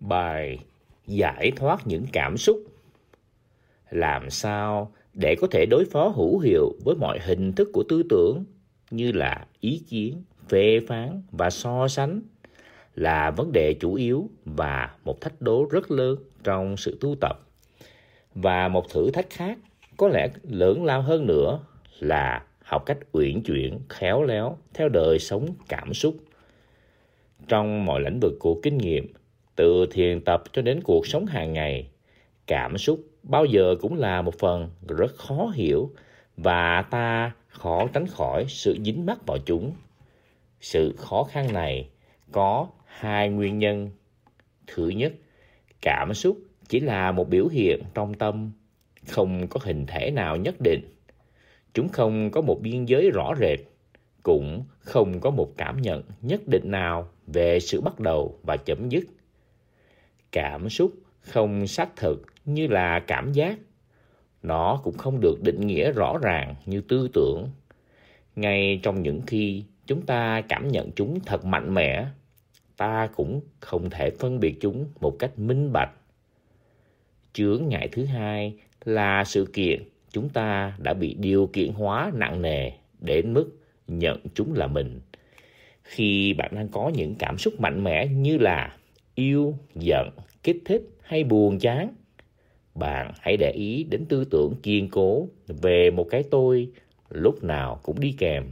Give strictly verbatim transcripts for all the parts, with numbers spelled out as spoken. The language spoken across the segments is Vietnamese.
Bài giải thoát những cảm xúc. Làm sao để có thể đối phó hữu hiệu với mọi hình thức của tư tưởng như là ý kiến, phê phán và so sánh là vấn đề chủ yếu và một thách đố rất lớn trong sự tu tập. Và một thử thách khác có lẽ lớn lao hơn nữa là học cách uyển chuyển, khéo léo theo đời sống cảm xúc. Trong mọi lĩnh vực của kinh nghiệm, từ thiền tập cho đến cuộc sống hàng ngày, cảm xúc bao giờ cũng là một phần rất khó hiểu và ta khó tránh khỏi sự dính mắc vào chúng. Sự khó khăn này có hai nguyên nhân. Thứ nhất, cảm xúc chỉ là một biểu hiện trong tâm, không có hình thể nào nhất định. Chúng không có một biên giới rõ rệt, cũng không có một cảm nhận nhất định nào về sự bắt đầu và chấm dứt. Cảm xúc không xác thực như là cảm giác. Nó cũng không được định nghĩa rõ ràng như tư tưởng. Ngay trong những khi chúng ta cảm nhận chúng thật mạnh mẽ, ta cũng không thể phân biệt chúng một cách minh bạch. Chướng ngại thứ hai là sự kiện chúng ta đã bị điều kiện hóa nặng nề đến mức nhận chúng là mình. Khi bạn đang có những cảm xúc mạnh mẽ như là yêu, giận, kích thích hay buồn chán, bạn hãy để ý đến tư tưởng kiên cố về một cái tôi lúc nào cũng đi kèm.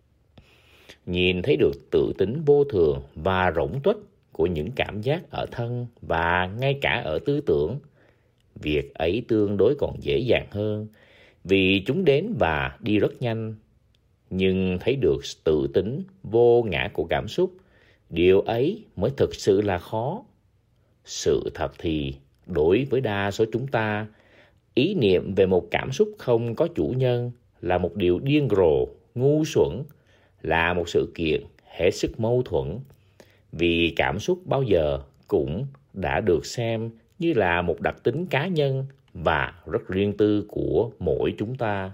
Nhìn thấy được tự tính vô thường và rỗng tuếch của những cảm giác ở thân và ngay cả ở tư tưởng, việc ấy tương đối còn dễ dàng hơn vì chúng đến và đi rất nhanh. Nhưng thấy được tự tính vô ngã của cảm xúc, điều ấy mới thực sự là khó. Sự thật thì, đối với đa số chúng ta, ý niệm về một cảm xúc không có chủ nhân là một điều điên rồ, ngu xuẩn, là một sự kiện hết sức mâu thuẫn. Vì cảm xúc bao giờ cũng đã được xem như là một đặc tính cá nhân và rất riêng tư của mỗi chúng ta.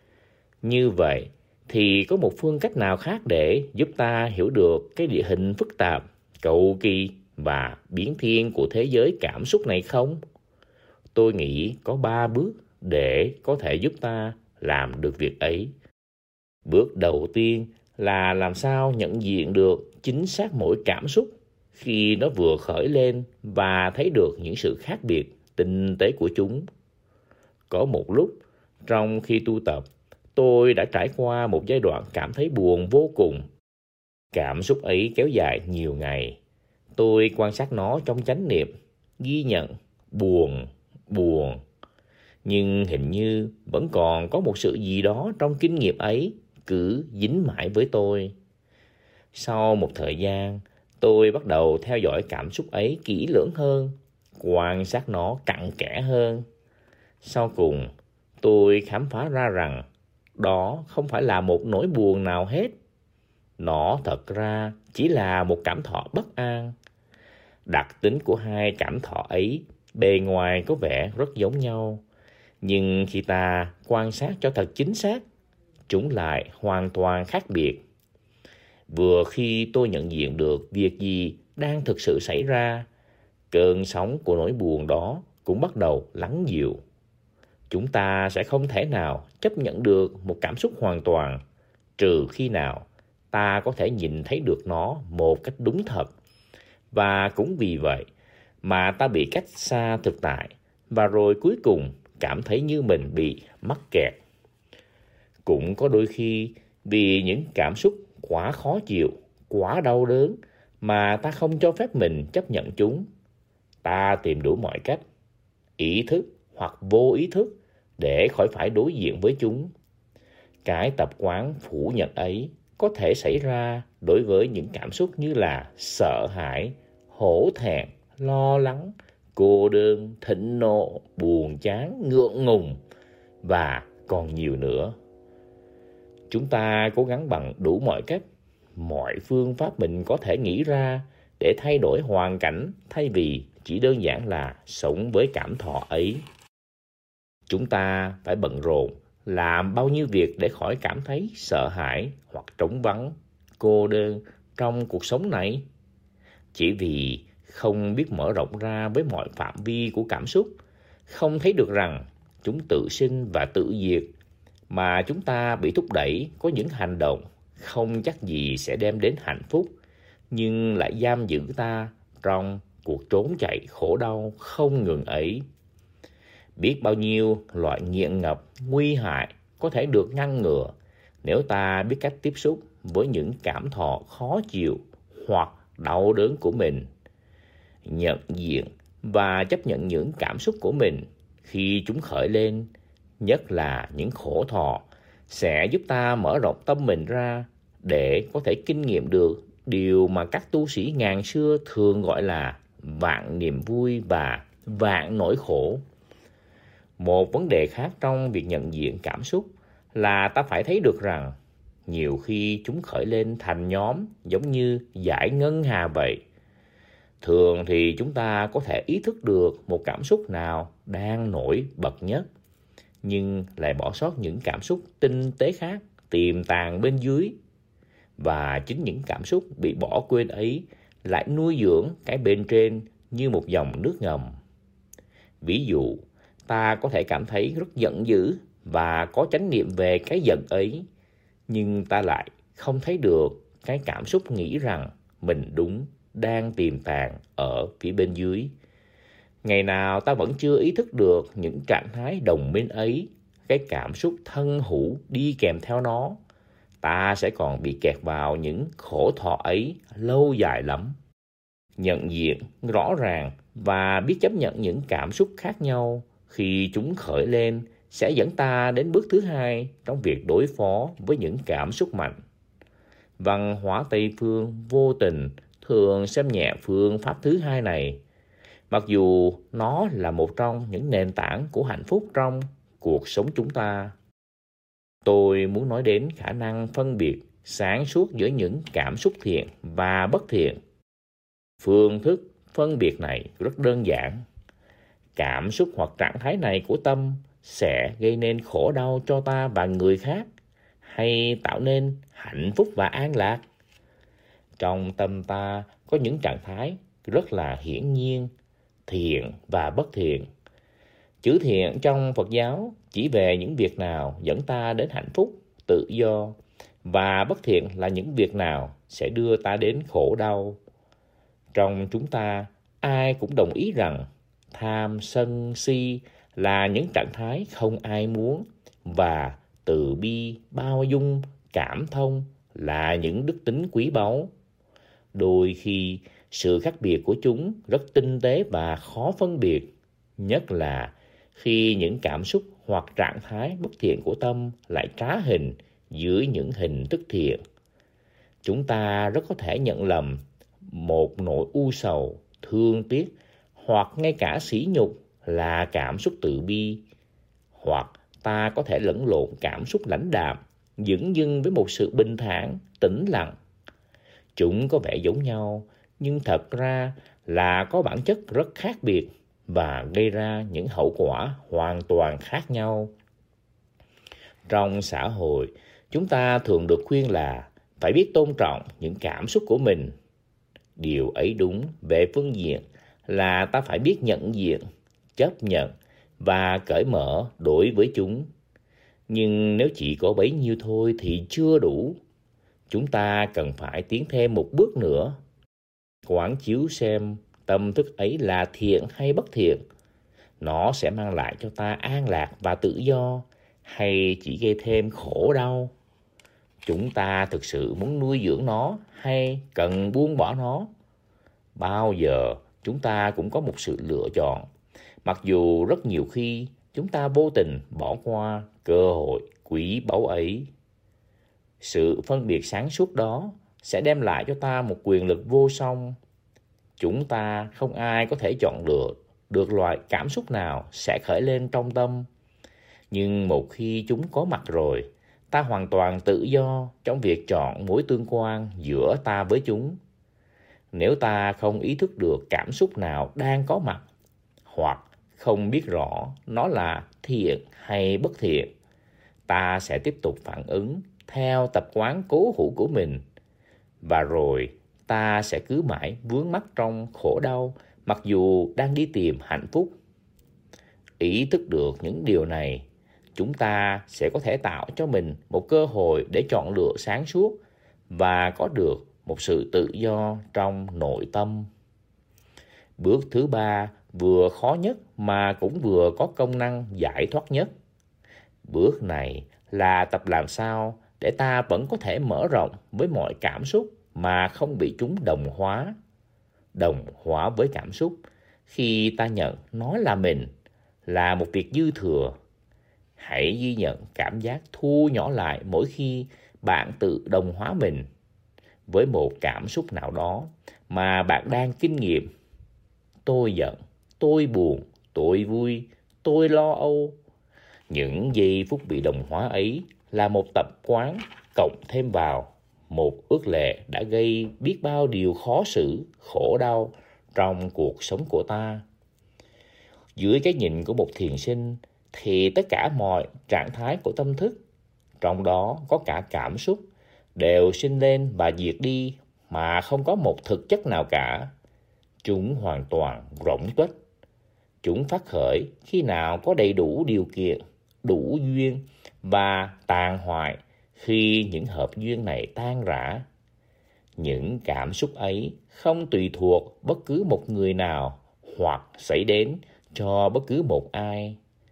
Như vậy, thì có một phương cách nào khác để giúp ta hiểu được cái địa hình phức tạp, cầu kỳ và biến thiên của thế giới cảm xúc này không? Tôi nghĩ có ba bước để có thể giúp ta làm được việc ấy. Bước đầu tiên là làm sao nhận diện được chính xác mỗi cảm xúc khi nó vừa khởi lên và thấy được những sự khác biệt tinh tế của chúng. Có một lúc, trong khi tu tập, tôi đã trải qua một giai đoạn cảm thấy buồn vô cùng. Cảm xúc ấy kéo dài nhiều ngày. Tôi quan sát nó trong chánh niệm, ghi nhận, buồn, buồn. Nhưng hình như vẫn còn có một sự gì đó trong kinh nghiệm ấy cứ dính mãi với tôi. Sau một thời gian, tôi bắt đầu theo dõi cảm xúc ấy kỹ lưỡng hơn, quan sát nó cặn kẽ hơn. Sau cùng, tôi khám phá ra rằng đó không phải là một nỗi buồn nào hết. Nó thật ra chỉ là một cảm thọ bất an. Đặc tính của hai cảm thọ ấy bề ngoài có vẻ rất giống nhau, nhưng khi ta quan sát cho thật chính xác, chúng lại hoàn toàn khác biệt. Vừa khi tôi nhận diện được việc gì đang thực sự xảy ra, cơn sóng của nỗi buồn đó cũng bắt đầu lắng dịu. Chúng ta sẽ không thể nào chấp nhận được một cảm xúc hoàn toàn, trừ khi nào ta có thể nhìn thấy được nó một cách đúng thật. Và cũng vì vậy mà ta bị cách xa thực tại, và rồi cuối cùng cảm thấy như mình bị mắc kẹt. Cũng có đôi khi vì những cảm xúc quá khó chịu, quá đau đớn mà ta không cho phép mình chấp nhận chúng. Ta tìm đủ mọi cách, ý thức hoặc vô ý thức, để khỏi phải đối diện với chúng. Cái tập quán phủ nhận ấy có thể xảy ra đối với những cảm xúc như là sợ hãi, hổ thẹn, lo lắng, cô đơn, thịnh nộ, buồn chán, ngượng ngùng và còn nhiều nữa. Chúng ta cố gắng bằng đủ mọi cách, mọi phương pháp mình có thể nghĩ ra để thay đổi hoàn cảnh thay vì chỉ đơn giản là sống với cảm thọ ấy. Chúng ta phải bận rộn làm bao nhiêu việc để khỏi cảm thấy sợ hãi hoặc trống vắng, cô đơn trong cuộc sống này. Chỉ vì không biết mở rộng ra với mọi phạm vi của cảm xúc, không thấy được rằng chúng tự sinh và tự diệt, mà chúng ta bị thúc đẩy có những hành động không chắc gì sẽ đem đến hạnh phúc, nhưng lại giam giữ ta trong cuộc trốn chạy khổ đau không ngừng ấy. Biết bao nhiêu loại nghiện ngập nguy hại có thể được ngăn ngừa nếu ta biết cách tiếp xúc với những cảm thọ khó chịu hoặc đau đớn của mình. Nhận diện và chấp nhận những cảm xúc của mình khi chúng khởi lên, nhất là những khổ thọ, sẽ giúp ta mở rộng tâm mình ra để có thể kinh nghiệm được điều mà các tu sĩ ngàn xưa thường gọi là vạn niềm vui và vạn nỗi khổ. Một vấn đề khác trong việc nhận diện cảm xúc là ta phải thấy được rằng nhiều khi chúng khởi lên thành nhóm giống như dải ngân hà vậy. Thường thì chúng ta có thể ý thức được một cảm xúc nào đang nổi bật nhất, nhưng lại bỏ sót những cảm xúc tinh tế khác tiềm tàng bên dưới. Và chính những cảm xúc bị bỏ quên ấy lại nuôi dưỡng cái bên trên như một dòng nước ngầm. Ví dụ, ta có thể cảm thấy rất giận dữ và có chánh niệm về cái giận ấy, nhưng ta lại không thấy được cái cảm xúc nghĩ rằng mình đúng đang tiềm tàng ở phía bên dưới. Ngày nào ta vẫn chưa ý thức được những trạng thái đồng minh ấy, cái cảm xúc thân hữu đi kèm theo nó, ta sẽ còn bị kẹt vào những khổ thọ ấy lâu dài lắm. Nhận diện rõ ràng và biết chấp nhận những cảm xúc khác nhau khi chúng khởi lên sẽ dẫn ta đến bước thứ hai trong việc đối phó với những cảm xúc mạnh. Văn hóa Tây phương vô tình thường xem nhẹ phương pháp thứ hai này, mặc dù nó là một trong những nền tảng của hạnh phúc trong cuộc sống chúng ta. Tôi muốn nói đến khả năng phân biệt sáng suốt giữa những cảm xúc thiện và bất thiện. Phương thức phân biệt này rất đơn giản. Cảm xúc hoặc trạng thái này của tâm sẽ gây nên khổ đau cho ta và người khác, hay tạo nên hạnh phúc và an lạc. Trong tâm ta có những trạng thái rất là hiển nhiên, thiện và bất thiện. Chữ thiện trong Phật giáo chỉ về những việc nào dẫn ta đến hạnh phúc, tự do, và bất thiện là những việc nào sẽ đưa ta đến khổ đau. Trong chúng ta, ai cũng đồng ý rằng tham, sân, si là những trạng thái không ai muốn, và từ bi, bao dung, cảm thông là những đức tính quý báu. Đôi khi, sự khác biệt của chúng rất tinh tế và khó phân biệt, nhất là khi những cảm xúc hoặc trạng thái bất thiện của tâm lại trá hình dưới những hình thức thiện. Chúng ta rất có thể nhận lầm một nỗi u sầu, thương tiếc hoặc ngay cả sỉ nhục là cảm xúc từ bi, hoặc ta có thể lẫn lộn cảm xúc lãnh đạm dửng dưng với một sự bình thản, tĩnh lặng. Chúng có vẻ giống nhau, nhưng thật ra là có bản chất rất khác biệt và gây ra những hậu quả hoàn toàn khác nhau. Trong xã hội, chúng ta thường được khuyên là phải biết tôn trọng những cảm xúc của mình. Điều ấy đúng về phương diện là ta phải biết nhận diện, chấp nhận và cởi mở đối với chúng. Nhưng nếu chỉ có bấy nhiêu thôi thì chưa đủ. Chúng ta cần phải tiến thêm một bước nữa. Quán chiếu xem tâm thức ấy là thiện hay bất thiện. Nó sẽ mang lại cho ta an lạc và tự do, hay chỉ gây thêm khổ đau. Chúng ta thực sự muốn nuôi dưỡng nó hay cần buông bỏ nó? Bao giờ chúng ta cũng có một sự lựa chọn, mặc dù rất nhiều khi chúng ta vô tình bỏ qua cơ hội quý báu ấy. Sự phân biệt sáng suốt đó sẽ đem lại cho ta một quyền lực vô song. Chúng ta không ai có thể chọn được được loại cảm xúc nào sẽ khởi lên trong tâm. Nhưng một khi chúng có mặt rồi, ta hoàn toàn tự do trong việc chọn mối tương quan giữa ta với chúng. Nếu ta không ý thức được cảm xúc nào đang có mặt, hoặc không biết rõ nó là thiện hay bất thiện, ta sẽ tiếp tục phản ứng theo tập quán cố hữu của mình, và rồi ta sẽ cứ mãi vướng mắc trong khổ đau mặc dù đang đi tìm hạnh phúc. Ý thức được những điều này, chúng ta sẽ có thể tạo cho mình một cơ hội để chọn lựa sáng suốt và có được một sự tự do trong nội tâm. Bước thứ ba vừa khó nhất mà cũng vừa có công năng giải thoát nhất. Bước này là tập làm sao để ta vẫn có thể mở rộng với mọi cảm xúc mà không bị chúng đồng hóa. Đồng hóa với cảm xúc khi ta nhận nó là mình, là một việc dư thừa. Hãy ghi nhận cảm giác thu nhỏ lại mỗi khi bạn tự đồng hóa mình với một cảm xúc nào đó mà bạn đang kinh nghiệm. Tôi giận, tôi buồn, tôi vui, tôi lo âu. Những giây phút bị đồng hóa ấy là một tập quán cộng thêm vào một ước lệ đã gây biết bao điều khó xử, khổ đau trong cuộc sống của ta. Dưới cái nhìn của một thiền sinh thì tất cả mọi trạng thái của tâm thức, trong đó có cả cảm xúc, đều sinh lên và diệt đi mà không có một thực chất nào cả. Chúng hoàn toàn rỗng tuếch. Chúng phát khởi khi nào có đầy đủ điều kiện, đủ duyên và tàn hoại khi những hợp duyên này tan rã. Những cảm xúc ấy không tùy thuộc bất cứ một người nào hoặc xảy đến cho bất cứ một ai.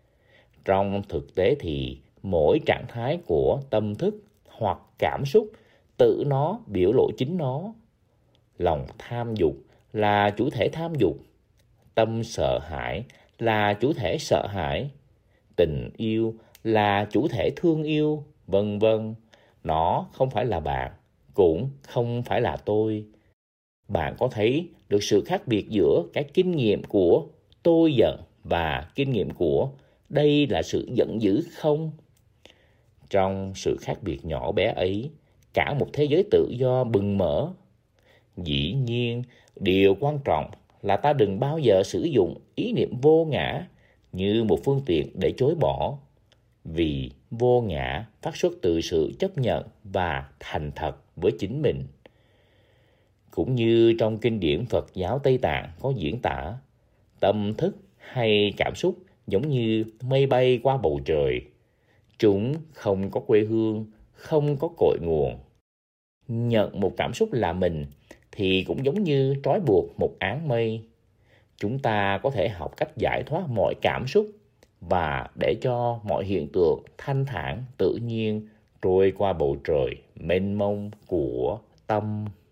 Trong thực tế thì mỗi trạng thái của tâm thức hoặc cảm xúc tự nó biểu lộ chính nó. Lòng tham dục là chủ thể tham dục, tâm sợ hãi là chủ thể sợ hãi, tình yêu là chủ thể thương yêu, vân vân. Nó không phải là bạn, cũng không phải là tôi. Bạn có thấy được sự khác biệt giữa cái kinh nghiệm của tôi giận và kinh nghiệm của đây là sự giận dữ không? Trong sự khác biệt nhỏ bé ấy, cả một thế giới tự do bừng mở. Dĩ nhiên, điều quan trọng là ta đừng bao giờ sử dụng ý niệm vô ngã như một phương tiện để chối bỏ. Vì vô ngã phát xuất từ sự chấp nhận và thành thật với chính mình. Cũng như trong kinh điển Phật giáo Tây Tạng có diễn tả, tâm thức hay cảm xúc giống như mây bay qua bầu trời. Chúng không có quê hương, không có cội nguồn. Nhận một cảm xúc là mình thì cũng giống như trói buộc một áng mây. Chúng ta có thể học cách giải thoát mọi cảm xúc và để cho mọi hiện tượng thanh thản tự nhiên trôi qua bầu trời mênh mông của tâm.